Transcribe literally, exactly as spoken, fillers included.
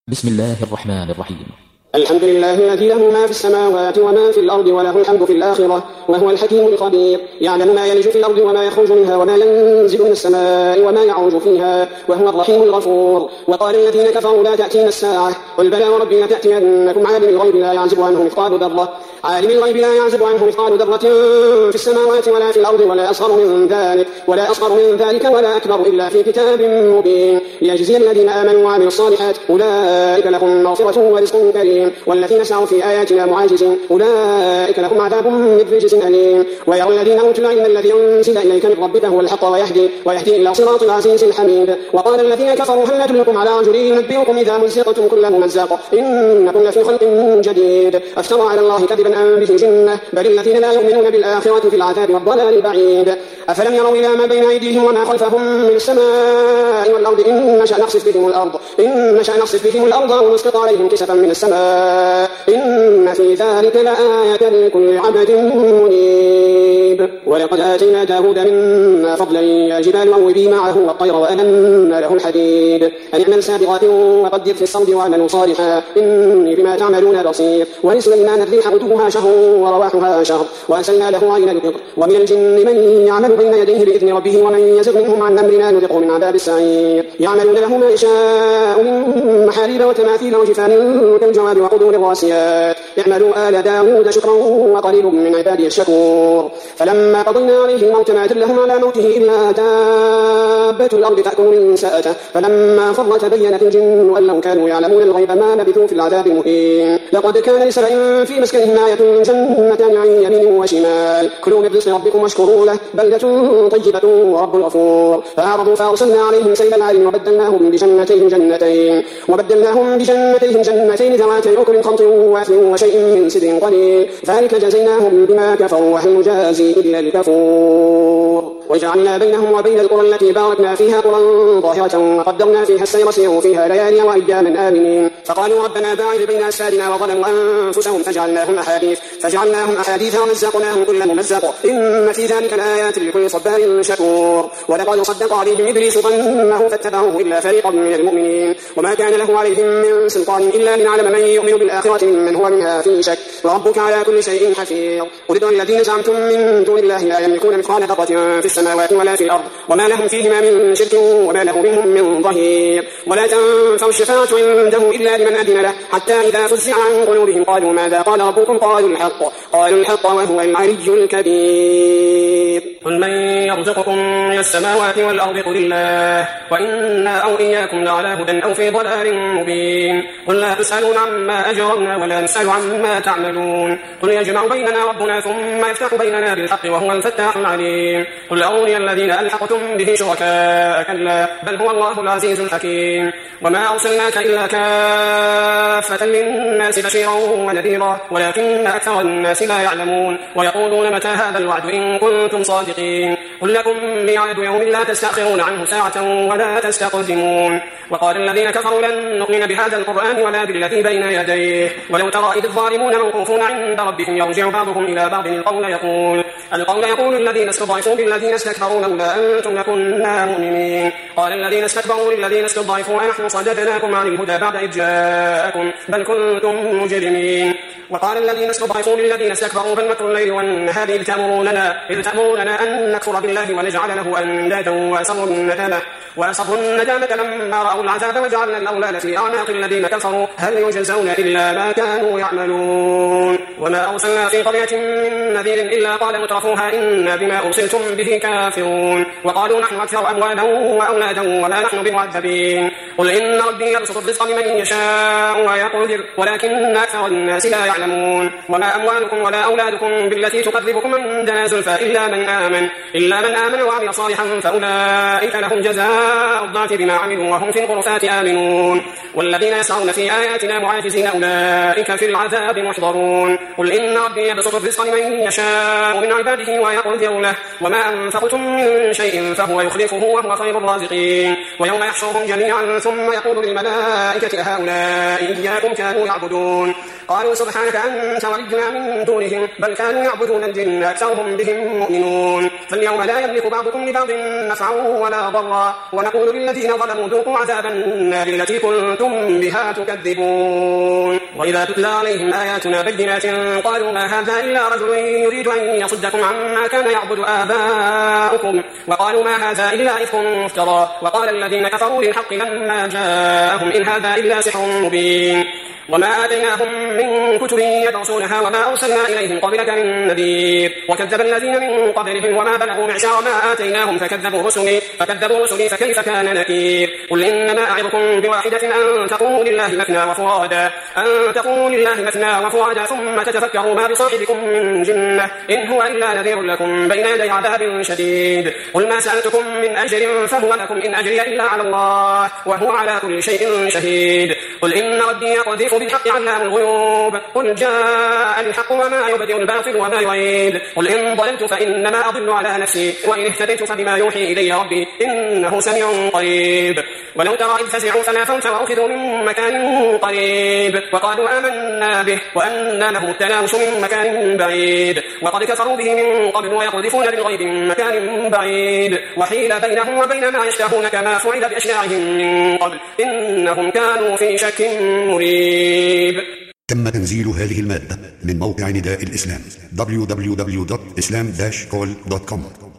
بسم الله الرحمن الرحيم. الحمد لله الذي له ما في السماوات وما في الأرض وله الحمد في الآخرة وهو الحكيم الخبير. يعلم ما يلج في الأرض وما يخرج منها وما ينزل من السماء وما يعرج فيها وهو الرحيم الغفور. وقال الذين كفروا لا تأتينا الساعة قل بلى وربي لتأتينكم عالم الغيب لا يعزب عنه مثقال ذرة عالم الغيب لا يعزب عنه مثقال ذرة في السماوات ولا في الأرض ولا أصغر من ذلك ولا أصغر من ذلك ولا أكبر إلا في كتاب مبين ليجزي الذين آمنوا وعملوا الصالحات أولئك لهم مغفرة ورزق كريم والذين سعوا في آياتنا معاجزين أولئك لهم عذاب من رجس أليم. ويرى الذين أوتوا العلم الذي أنزل إليك من ربك هو الحق ويهدي ويهدي إلى صراط العزيز الحميد. وقال الذين كفروا هل ندلكم على رجل ينبئكم إذا مزقتم كل ممزق إنكم لفي خلق جديد أفترى على الله كذبا أم به جنة بل الذين لا يؤمنون بالآخرة في العذاب والضلال البعيد. أفلم يروا إلى ما بين أيديهم وما خلفهم من السماء والأرض إن نشأ نخسف بهم الأرض إن نشأ نخسف بهم الأرض أو نسقط عليهم كسفا من السماء إن في ذلك لآية لكل عبد منيب. ولقد آتينا داود منا فضلا يا جبال أوبي معه والطير وألنا له الحديد أن اعمل سابغات وقدر في الصوت واعملوا صالحا إني بما تعملون بصير. ولسليمان الريح غدوها شهر ورواحها شهر وأسلنا له عين القطر. ومن الجن من يعمل بين يديه بإذن ربه ومن يزغ منهم عن أمرنا نذقه من عذاب السعير. يعملون له ما يشاء من محاريب وتماثيل وجفان كالجواب وقدور الراسيات اعملوا آل داود شكرا وقليل من عبادي الشكور. فلما قضينا عليه الموت ما دلهم على موته إلا دابة الأرض تأكل من ساءته فلما فر تبينت الجن أن لو كانوا يعلمون الغيب ما لبثوا في العذاب مهين. لقد كان لسبأ في مسكنهم آية جنتان عن يمين وشمال كلوا من رزق ربكم واشكروا له بلدة طيبة ورب غفور. فأعرضوا فأرسلنا عليهم سيل العالم وبدلناهم بجنتين جنتين وبدلناهم بجنتين جنتين ذواتي أكل خمط وافل وشيء من سدر قليل ذلك جزيناهم بما كفروا وهل نجازي إلا الكفور. وجعلنا بينهم وبين القرى التي باركنا فيها قرى ظاهرة وقدرنا فيها السير سيروا فيها ليالي وأياما آمنين. فقالوا ربنا باعد بين أسفارنا وظلموا أنفسهم فجعلناهم أحاديث فجعلناهم أحاديث ومزقناهم كل ممزق إن في ذلك الآيات لكل صبار شكور. ولقد صدق عليهم إبليس ظنه فاتبعوه إلا فريقا من المؤمنين وما كان له عليهم من سلطان إلا لنعلم من يؤمن بالآخرة ممن هو منها في شك وربك على كل شيء حفيظ. قل ادعوا الذين زعمتم من دون الله لا يملكون مثقال ذرة في السماوات ولا في الأرض وما لهم فيهما من شرك وما له منهم من ظهير. ولا تنفع الشفاعة عنده إلا لمن أذن له حتى إذا فزع عن قلوبهم قالوا ماذا قال ربكم قالوا الحق قالوا الحق وهو العلي الكبير. قل من يرزقكم من السماوات والأرض قل الله وإنا أو إياكم لعلى هدى أو في ضلال مبين. قل لا تسألون عما أجرمنا ولا نسأل عما تعملون. قل يجمع بيننا ربنا ثم يفتح بيننا بالحق وهو الفتاح العليم. قل أروني الذين ألحقتم به شركاء كلا بل هو الله العزيز الحكيم. وما أرسلناك إلا كافة للناس بشيرا ونذيرا ولكن أكثر الناس لا يعلمون ويقولون متى هذا الوعد إن كنتم صادقين. قل لكم ميعاد يوم لا تستأخرون عنه ساعة ولا تستقدمون. وقال الذين كفروا لن نؤمن بهذا القرآن ولا بالذي بين يديه ولو ترى إذ الظالمون موقوفون عند ربهم يرجع بعضهم إلى بعض القول يقول القول يقول الذين استضعفوا بالذين استكبروا لولا أنتم لكنا مؤمنين. قال الذين استكبروا للذين استضعفوا أنحن صددناكم عن الهدى بعد إذ جاءكم بل كنتم مجرمين. وقال الذين استضعفوا للذين استكبروا بل مكر الليل والنهار إذ تأمروننا إذ تأمروننا أن نكفر بالله ونجعل له أندادا وأسروا الندامة وأسروا الندامة لما رأوا العذاب وجعلنا الأغلال في أعناق الذين كفروا هل يجزون إلا ما كانوا يعملون. وما أرسلنا في قرية من نذير إلا قال مترفوها إنا بما أرسلتم به كافرون وقالوا نحن أكثر أموالا وأولادا وما نحن بمعذبين. قل إن ربي يبسط الرزق لمن يشاء ويقدر ولكن أكثر الناس لا يعلمون. وما أموالكم ولا أولادكم بالتي تقربكم عندنا زلفى إلا من آمن إلا من آمن وعمل صالحا فأولئك لهم جزاء الضعف بما عملوا وهم في الغرفات آمنون. والذين يسعون في آياتنا معاجزين أولئك في العذاب محضرون. قل إن ربي يبسط الرزق لمن يشاء من عباده ويقدر له وما أنفقتم من شيء فهو يخلفه وهو خير الرازقين. ويوم يحشرهم جميعا ثم يقول للملائكة هؤلاء إياكم كانوا يعبدون قالوا سبحانك أنت ولينا من دونهم بل كانوا يعبدون الجن أكثرهم بهم مؤمنون. فاليوم لا يملك بعضكم لبعض نفعا ولا ضرا ونقول للذين ظلموا ذوقوا عذاب النار التي كنتم بها تكذبون. وإذا تتلى عليهم آياتنا بينات قالوا ما هذا إلا رجل يريد أن يصدكم عما كان يعبد آباؤكم وقالوا ما هذا إلا إفك مفترى. وقال الذين كفروا للحق لما جاءهم إن هذا إلا سحر مبين. وما آتيناهم من كتب يدرسونها وما أرسلنا إليهم قبلك من نذير. وكذب الذين من قبلهم وما بلغوا معشار ما آتيناهم فكذبوا رسلي فكذبوا رسلي فكيف كان نكير. قل إنما أعظكم بواحدة أن تقوموا لله مثنى وفرادا أن تقوموا لله مثنى وفرادا ثم تتفكروا ما بصاحبكم من جنة إن هو إلا نذير لكم بين يدي عذاب شديد. قل ما سألتكم من أجر فهو لكم إن أجري إلا على الله وهو على كل شيء شهيد. قل إن ربي يقذف بالحق علام الغيوب. قل جاء الحق وما يبدئ الباطل وما يعيد. قل إن ضللت فإنما أضل على نفسي وإن اهتديت فبما يوحي إلي ربي إنه سميع قريب. ولو ترى إذ فزعوا فلا فوت وأخذوا من مكان قريب وقالوا آمنا به وأنى له التناوش من مكان بعيد وقد كفروا به من قبل ويقذفون بالغيب من مكان بعيد وحيل بينهم وبين ما يشتهون كما فعل بأشياعهم من قبل إنهم كانوا في شك مريب. تم تنزيل هذه المادة من موقع نداء الإسلام دبليو دبليو دبليو دوت إسلام داش كول دوت كوم.